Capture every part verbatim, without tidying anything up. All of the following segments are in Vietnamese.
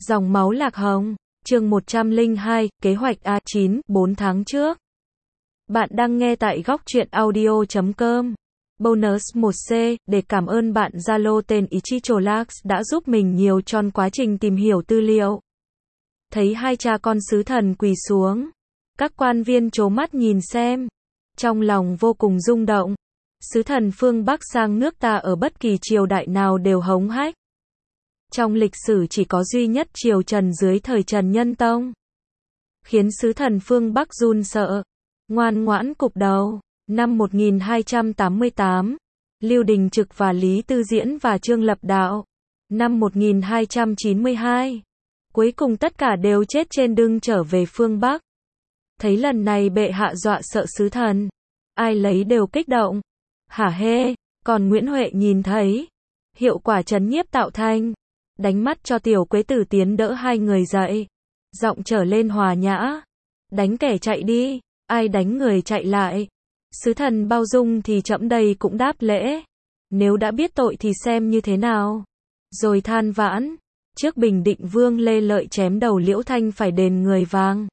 Dòng máu lạc hồng, chương một trăm lẻ hai, kế hoạch A chín, bốn tháng trước. Bạn đang nghe tại góc truyện audio chấm com. Bonus một C, để cảm ơn bạn Zalo tên Ichicholaks đã giúp mình nhiều trong quá trình tìm hiểu tư liệu. Thấy hai cha con sứ thần quỳ xuống. Các quan viên trố mắt nhìn xem. Trong lòng vô cùng rung động. Sứ thần phương Bắc sang nước ta ở bất kỳ triều đại nào đều hống hách. Trong lịch sử chỉ có duy nhất triều Trần dưới thời Trần Nhân Tông. Khiến sứ thần phương Bắc run sợ. Ngoan ngoãn cụp đầu. Năm một nghìn hai trăm tám mươi tám, Lưu Đình Trực và Lý Tư Diễn và Trương Lập Đạo. Năm một nghìn hai trăm chín mươi hai, cuối cùng tất cả đều chết trên đường trở về phương Bắc. Thấy lần này bệ hạ dọa sợ sứ thần, ai lấy đều kích động. Hả hê, còn Nguyễn Huệ nhìn thấy hiệu quả trấn nhiếp tạo thành, đánh mắt cho tiểu Quế Tử tiến đỡ hai người dậy, giọng trở lên hòa nhã. Đánh kẻ chạy đi, ai đánh người chạy lại. Sứ thần bao dung thì trẫm đây cũng đáp lễ. Nếu đã biết tội thì xem như thế nào. Rồi than vãn, trước Bình Định Vương Lê Lợi chém đầu Liễu Thanh phải đền người vàng.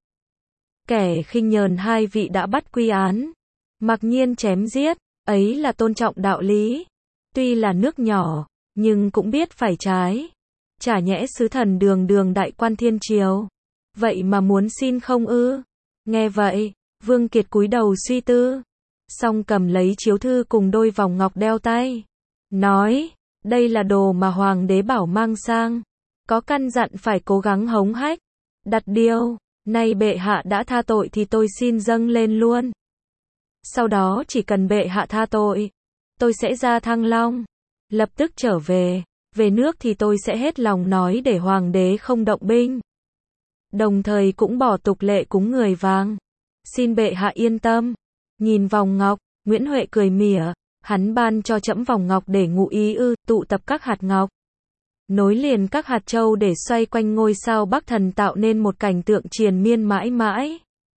Kẻ khinh nhờn hai vị đã bắt quy án, mặc nhiên chém giết, ấy là tôn trọng đạo lý. Tuy là nước nhỏ, nhưng cũng biết phải trái. Chả nhẽ sứ thần đường đường đại quan thiên triều, vậy mà muốn xin không ư? Nghe vậy, Vương Kiệt cúi đầu suy tư, xong cầm lấy chiếu thư cùng đôi vòng ngọc đeo tay, nói, đây là đồ mà hoàng đế bảo mang sang, có căn dặn phải cố gắng hống hách, đặt điều, nay bệ hạ đã tha tội thì tôi xin dâng lên luôn. Sau đó chỉ cần bệ hạ tha tội, tôi sẽ ra Thăng Long, lập tức trở về, về nước thì tôi sẽ hết lòng nói để hoàng đế không động binh. Đồng thời cũng bỏ tục lệ cúng người vàng. Xin bệ hạ yên tâm. Nhìn vòng ngọc, Nguyễn Huệ cười mỉa, hắn ban cho trẫm vòng ngọc để ngụ ý ư, tụ tập các hạt ngọc, nối liền các hạt châu để xoay quanh ngôi sao Bắc Thần tạo nên một cảnh tượng triền miên mãi mãi.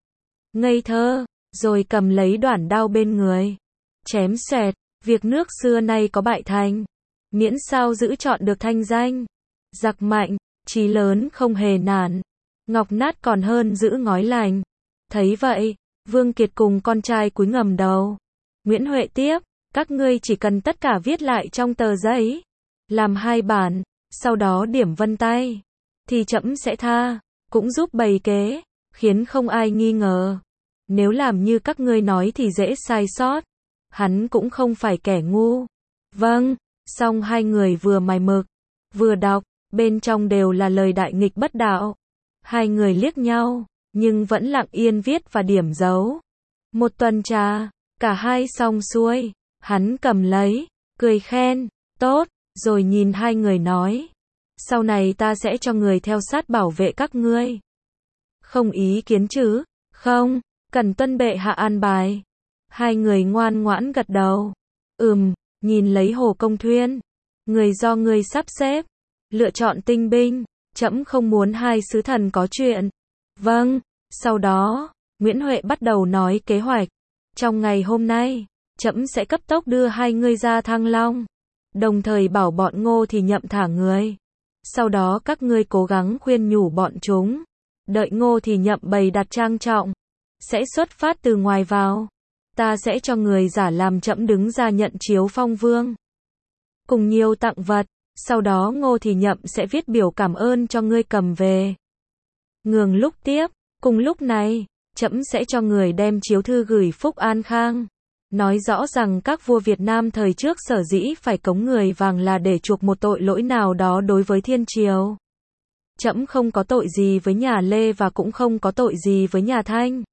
Ngây thơ, rồi cầm lấy đoản đao bên người, chém xoẹt, việc nước xưa nay có bại thành, miễn sao giữ chọn được thanh danh. Giặc mạnh, chí lớn không hề nản, ngọc nát còn hơn giữ ngói lành. Thấy vậy, Vương Kiệt cùng con trai cúi ngầm đầu. Nguyễn Huệ tiếp, các ngươi chỉ cần tất cả viết lại trong tờ giấy, làm hai bản, sau đó điểm vân tay, thì trẫm sẽ tha, cũng giúp bày kế, khiến không ai nghi ngờ. Nếu làm như các ngươi nói thì dễ sai sót. Hắn cũng không phải kẻ ngu. Vâng, xong hai người vừa mài mực, vừa đọc, bên trong đều là lời đại nghịch bất đạo. Hai người liếc nhau, nhưng vẫn lặng yên viết và điểm dấu. Một tuần trà, cả hai xong xuôi, hắn cầm lấy, cười khen, tốt, rồi nhìn hai người nói, sau này ta sẽ cho người theo sát bảo vệ các ngươi. Không ý kiến chứ? Không, cần tuân bệ hạ an bài. Hai người ngoan ngoãn gật đầu. Ừm, nhìn lấy Hồ Công Thuyên, người do ngươi sắp xếp, lựa chọn tinh binh, trẫm không muốn hai sứ thần có chuyện. Vâng, sau đó, Nguyễn Huệ bắt đầu nói kế hoạch. Trong ngày hôm nay, trẫm sẽ cấp tốc đưa hai ngươi ra Thăng Long, đồng thời bảo bọn Ngô thì Nhậm thả người. Sau đó các ngươi cố gắng khuyên nhủ bọn chúng, đợi Ngô thì Nhậm bày đặt trang trọng, sẽ xuất phát từ ngoài vào. Ta sẽ cho người giả làm trẫm đứng ra nhận chiếu phong vương, cùng nhiều tặng vật. Sau đó Ngô thì Nhậm sẽ viết biểu cảm ơn cho ngươi cầm về. Ngường lúc tiếp, cùng lúc này, trẫm sẽ cho người đem chiếu thư gửi Phúc An Khang, nói rõ rằng các vua Việt Nam thời trước sở dĩ phải cống người vàng là để chuộc một tội lỗi nào đó đối với thiên triều. Trẫm không có tội gì với nhà Lê và cũng không có tội gì với nhà Thanh.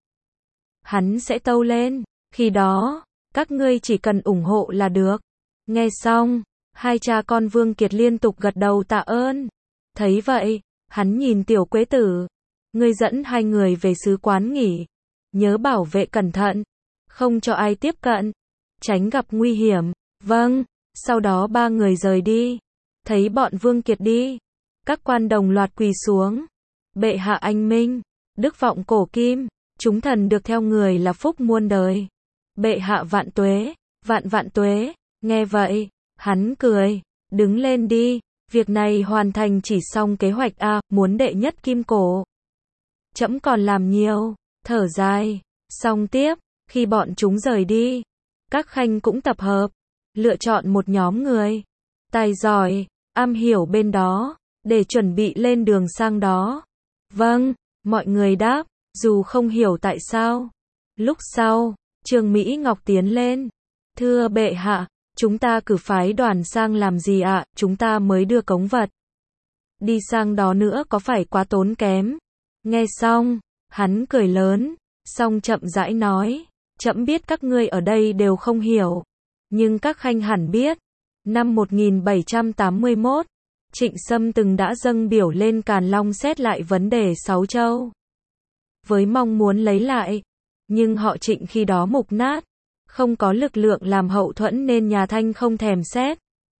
Hắn sẽ tâu lên, khi đó, các ngươi chỉ cần ủng hộ là được. Nghe xong, hai cha con Vương Kiệt liên tục gật đầu tạ ơn. Thấy vậy, hắn nhìn tiểu Quế Tử, ngươi dẫn hai người về sứ quán nghỉ, nhớ bảo vệ cẩn thận, không cho ai tiếp cận, tránh gặp nguy hiểm. Vâng, sau đó ba người rời đi. Thấy bọn Vương Kiệt đi, các quan đồng loạt quỳ xuống. Bệ hạ anh minh, đức vọng cổ kim, chúng thần được theo người là phúc muôn đời. Bệ hạ vạn tuế, vạn vạn tuế. Nghe vậy, hắn cười, đứng lên đi, Việc này hoàn thành chỉ xong kế hoạch A, muốn đệ nhất kim cổ. Trẫm còn làm nhiều, thở dài, xong tiếp, khi bọn chúng rời đi, các khanh cũng tập hợp, lựa chọn một nhóm người, tài giỏi, am hiểu bên đó, để chuẩn bị lên đường sang đó. Vâng, mọi người đáp, dù không hiểu tại sao. Lúc sau, Trương Mỹ Ngọc tiến lên, thưa bệ hạ, chúng ta cử phái đoàn sang làm gì ạ, chúng ta mới đưa cống vật. Đi sang đó nữa có phải quá tốn kém. Nghe xong, hắn cười lớn, xong chậm rãi nói, trẫm biết các ngươi ở đây đều không hiểu, nhưng các khanh hẳn biết, năm một nghìn bảy trăm tám mươi mốt, Trịnh Sâm từng đã dâng biểu lên Càn Long xét lại vấn đề Sáu Châu, với mong muốn lấy lại, nhưng họ Trịnh khi đó mục nát, không có lực lượng làm hậu thuẫn nên nhà Thanh không thèm xét.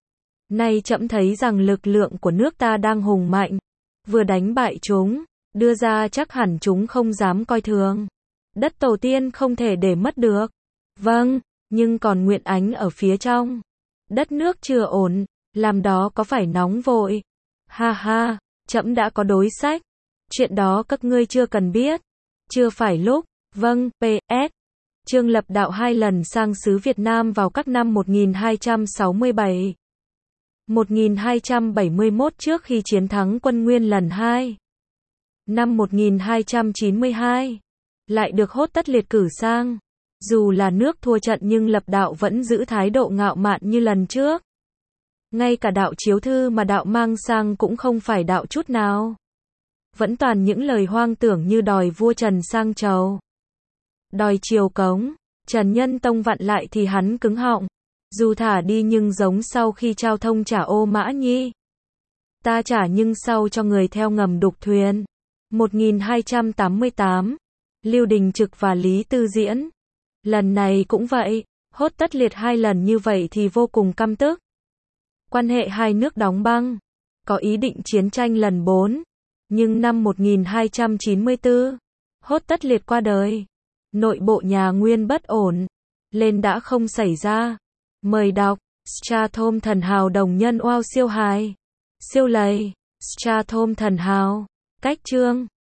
Nay trẫm thấy rằng lực lượng của nước ta đang hùng mạnh, vừa đánh bại chúng, đưa ra chắc hẳn chúng không dám coi thường. Đất tổ tiên không thể để mất được. Vâng, nhưng còn Nguyện Ánh ở phía trong. Đất nước chưa ổn, làm đó có phải nóng vội. Ha ha, trẫm đã có đối sách. Chuyện đó các ngươi chưa cần biết. Chưa phải lúc. Vâng, pê ét. Trương Lập Đạo hai lần sang xứ Việt Nam vào các năm một nghìn hai trăm sáu mươi bảy, một nghìn hai trăm bảy mươi mốt trước khi chiến thắng quân Nguyên lần hai. Năm một nghìn hai trăm chín mươi hai, lại được Hốt Tất Liệt cử sang. Dù là nước thua trận nhưng Lập Đạo vẫn giữ thái độ ngạo mạn như lần trước. Ngay cả đạo chiếu thư mà đạo mang sang cũng không phải đạo chút nào. Vẫn toàn những lời hoang tưởng như đòi vua Trần sang chầu, đòi triều cống. Trần Nhân Tông vặn lại thì hắn cứng họng. Dù thả đi nhưng giống sau khi trao thông trả Ô Mã Nhi. Ta trả nhưng sau cho người theo ngầm đục thuyền. một nghìn hai trăm tám mươi tám, Lưu Đình Trực và Lý Tư Diễn. Lần này cũng vậy, Hốt Tất Liệt hai lần như vậy thì vô cùng căm tức. Quan hệ hai nước đóng băng, có ý định chiến tranh lần bốn. Nhưng năm một nghìn hai trăm chín mươi tư, Hốt Tất Liệt qua đời. Nội bộ nhà Nguyên bất ổn, lên đã không xảy ra. Mời đọc, Strathom Thần Hào đồng nhân oao siêu hài. Siêu lầy, Strathom Thần Hào, cách chương.